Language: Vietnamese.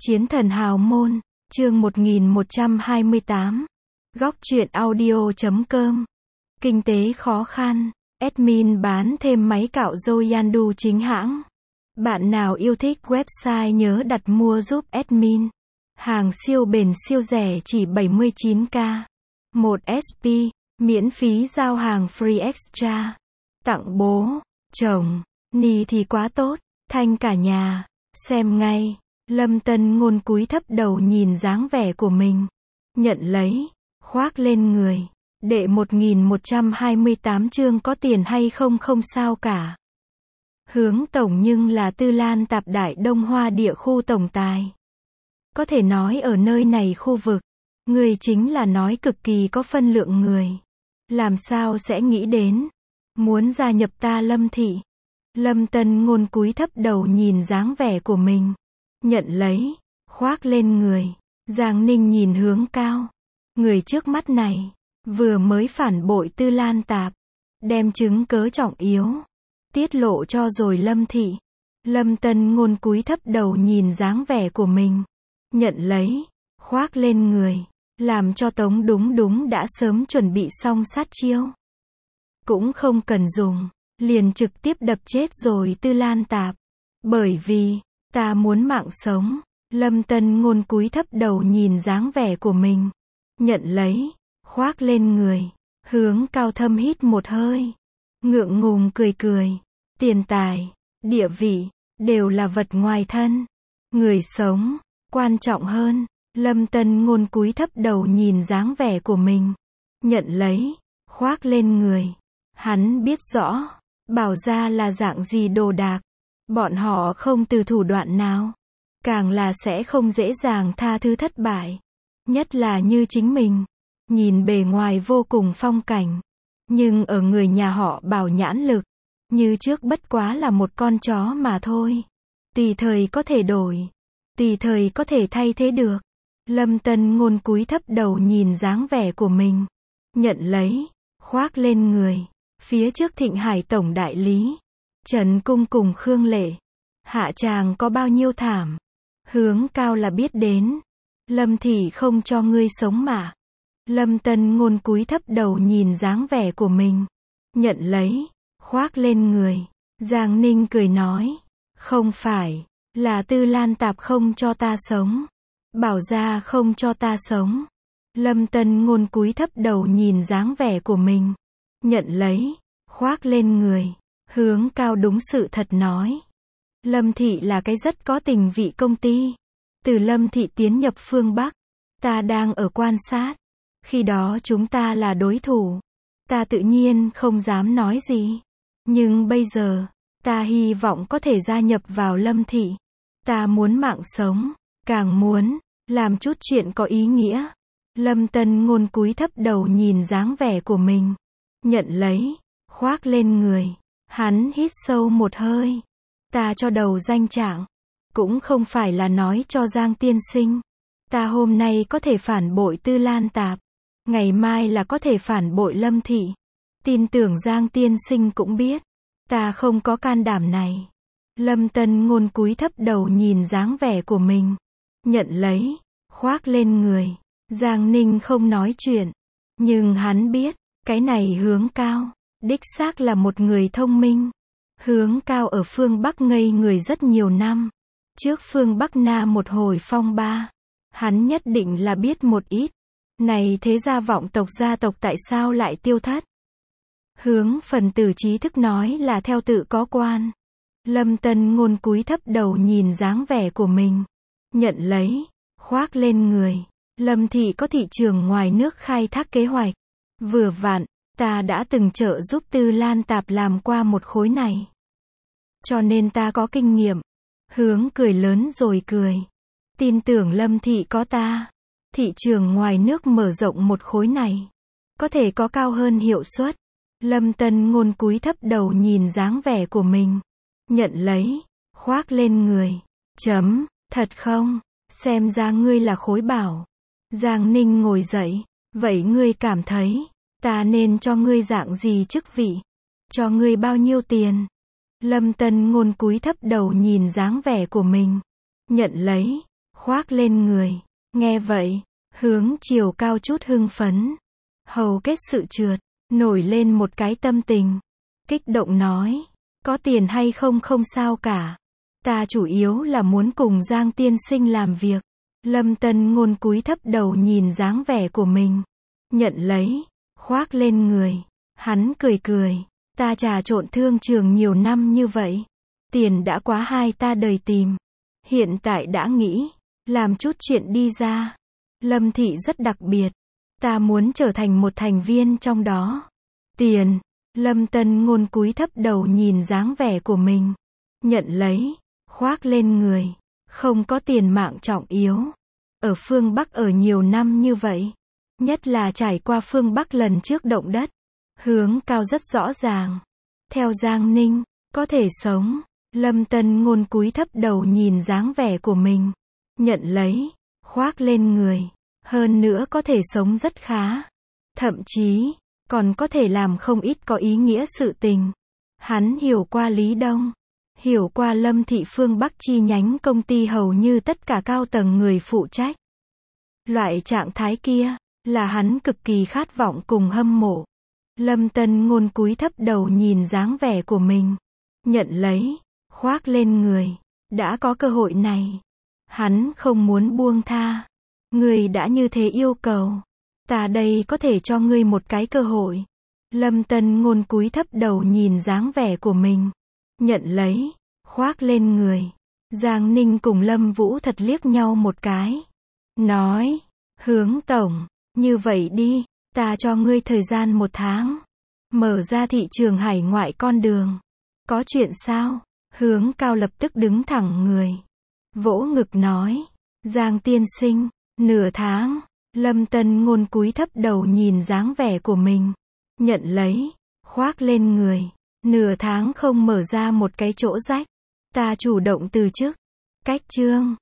Chiến thần hào môn, chương 1128. Góc truyện audio.com. Kinh tế khó khăn, admin bán thêm máy cạo râu Yandu chính hãng. Bạn nào yêu thích website nhớ đặt mua giúp admin. Hàng siêu bền siêu rẻ chỉ 79k. 1 SP, miễn phí giao hàng free extra. Tặng bố, chồng, ni thì quá tốt, thanh cả nhà, xem ngay. Lâm Tân Ngôn cúi thấp đầu nhìn dáng vẻ của mình. Nhận lấy, khoác lên người. Đệ 1128 chương có tiền hay không không sao cả. Hướng tổng nhưng là Tư Lan Tạp Đại Đông Hoa địa khu tổng tài. Có thể nói ở nơi này khu vực, người chính là nói cực kỳ có phân lượng người. Làm sao sẽ nghĩ đến, muốn gia nhập ta Lâm thị. Lâm Tân Ngôn cúi thấp đầu nhìn dáng vẻ của mình. Nhận lấy, khoác lên người. Giang Ninh nhìn Hướng Cao. Người trước mắt này, vừa mới phản bội Tư Lan Tạp. Đem chứng cớ trọng yếu, tiết lộ cho rồi Lâm thị. Lâm Tân Ngôn cúi thấp đầu nhìn dáng vẻ của mình. Nhận lấy, khoác lên người. Làm cho Tống Đúng đã sớm chuẩn bị xong sát chiêu. Cũng không cần dùng, liền trực tiếp đập chết rồi Tư Lan Tạp. Bởi vì, ta muốn mạng sống. Lâm Tân Ngôn cúi thấp đầu nhìn dáng vẻ của mình. Nhận lấy, khoác lên người. Hướng Cao thâm hít một hơi. Ngượng ngùng cười. Tiền tài, địa vị, đều là vật ngoài thân. Người sống, quan trọng hơn. Lâm Tân Ngôn cúi thấp đầu nhìn dáng vẻ của mình. Nhận lấy, khoác lên người. Hắn biết rõ, Bảo gia là dạng gì đồ đạc. Bọn họ không từ thủ đoạn nào, càng là sẽ không dễ dàng tha thứ thất bại. Nhất là như chính mình, nhìn bề ngoài vô cùng phong cảnh, nhưng ở người nhà họ Bảo nhãn lực, như trước bất quá là một con chó mà thôi. Tùy thời có thể đổi, tùy thời có thể thay thế được. Lâm Tân Ngôn cúi thấp đầu nhìn dáng vẻ của mình. Nhận lấy, khoác lên người. Phía trước Thịnh Hải tổng đại lý, Trần Cung cùng Khương Lệ, hạ tràng có bao nhiêu thảm. Hướng Cao là biết đến. Lâm thị không cho ngươi sống mà. Lâm Tân Ngôn cúi thấp đầu nhìn dáng vẻ của mình. Nhận lấy, khoác lên người. Giang Ninh cười nói. Không phải, là Tư Lan Tạp không cho ta sống. Bảo gia không cho ta sống. Lâm Tân Ngôn cúi thấp đầu nhìn dáng vẻ của mình. Nhận lấy, khoác lên người. Hướng Cao đúng sự thật nói. Lâm thị là cái rất có tình vị công ty. Từ Lâm thị tiến nhập phương Bắc, ta đang ở quan sát. Khi đó chúng ta là đối thủ. Ta tự nhiên không dám nói gì. Nhưng bây giờ, ta hy vọng có thể gia nhập vào Lâm thị. Ta muốn mạng sống, càng muốn làm chút chuyện có ý nghĩa. Lâm Tân Ngôn cúi thấp đầu nhìn dáng vẻ của mình. Nhận lấy, khoác lên người. Hắn hít sâu một hơi. Ta cho đầu danh trạng, cũng không phải là nói cho Giang tiên sinh. Ta hôm nay có thể phản bội Tư Lan Tạp, ngày mai là có thể phản bội Lâm thị. Tin tưởng Giang tiên sinh cũng biết, ta không có can đảm này. Lâm Tân Ngôn cúi thấp đầu nhìn dáng vẻ của mình. Nhận lấy, khoác lên người. Giang Ninh không nói chuyện, nhưng hắn biết, cái này Hướng Cao, đích xác là một người thông minh. Hướng Cao ở phương Bắc ngây người rất nhiều năm. Trước phương Bắc Na một hồi phong ba, hắn nhất định là biết một ít. Này thế gia vọng tộc gia tộc tại sao lại tiêu thất? Hướng phần tử trí thức nói là theo tự có quan. Lâm Tân Ngôn cúi thấp đầu nhìn dáng vẻ của mình. Nhận lấy, khoác lên người. Lâm thị có thị trường ngoài nước khai thác kế hoạch. Vừa vặn, ta đã từng trợ giúp Tư Lan Tạp làm qua một khối này. Cho nên ta có kinh nghiệm. Hướng cười lớn rồi cười. Tin tưởng Lâm thị có ta. Thị trường ngoài nước mở rộng một khối này, có thể có cao hơn hiệu suất. Lâm Tân Ngôn cúi thấp đầu nhìn dáng vẻ của mình. Nhận lấy, khoác lên người. Thật không? Xem ra ngươi là khối bảo. Giang Ninh ngồi dậy. Vậy ngươi cảm thấy, ta nên cho ngươi dạng gì chức vị? Cho ngươi bao nhiêu tiền? Lâm Tân Ngôn cúi thấp đầu nhìn dáng vẻ của mình. Nhận lấy, khoác lên người. Nghe vậy, Hướng Chiều Cao chút hưng phấn. Hầu kết sự trượt, nổi lên một cái tâm tình. Kích động nói, có tiền hay không không sao cả. Ta chủ yếu là muốn cùng Giang tiên sinh làm việc. Lâm Tân Ngôn cúi thấp đầu nhìn dáng vẻ của mình. Nhận lấy, khoác lên người. Hắn cười cười, ta trà trộn thương trường nhiều năm như vậy. Tiền đã quá hai ta đời tìm. Hiện tại đã nghĩ, làm chút chuyện đi ra. Lâm thị rất đặc biệt. Ta muốn trở thành một thành viên trong đó. Tiền, Lâm Tân Ngôn cúi thấp đầu nhìn dáng vẻ của mình. Nhận lấy, khoác lên người. Không có tiền mạng trọng yếu. Ở phương Bắc ở nhiều năm như vậy. Nhất là trải qua phương Bắc lần trước động đất. Hướng Cao rất rõ ràng. Theo Giang Ninh, có thể sống. Lâm Tân Ngôn cúi thấp đầu nhìn dáng vẻ của mình. Nhận lấy, khoác lên người. Hơn nữa có thể sống rất khá. Thậm chí, còn có thể làm không ít có ý nghĩa sự tình. Hắn hiểu qua Lý Đông. Hiểu qua Lâm thị phương Bắc chi nhánh công ty hầu như tất cả cao tầng người phụ trách. Loại trạng thái kia, là hắn cực kỳ khát vọng cùng hâm mộ. Lâm Tân Ngôn cúi thấp đầu nhìn dáng vẻ của mình. Nhận lấy, khoác lên người. Đã có cơ hội này. Hắn không muốn buông tha. Ngươi đã như thế yêu cầu. Ta đây có thể cho ngươi một cái cơ hội. Lâm Tân Ngôn cúi thấp đầu nhìn dáng vẻ của mình. Nhận lấy, khoác lên người. Giang Ninh cùng Lâm Vũ thật liếc nhau một cái. Nói, Hướng tổng, như vậy đi, ta cho ngươi thời gian 1 tháng. Mở ra thị trường hải ngoại con đường. Có chuyện sao? Hướng Cao lập tức đứng thẳng người. Vỗ ngực nói, Giang tiên sinh, nửa tháng. Lâm Tân Ngôn cúi thấp đầu nhìn dáng vẻ của mình. Nhận lấy, khoác lên người. Nửa tháng không mở ra một cái chỗ rách. Ta chủ động từ chức. Cách chương.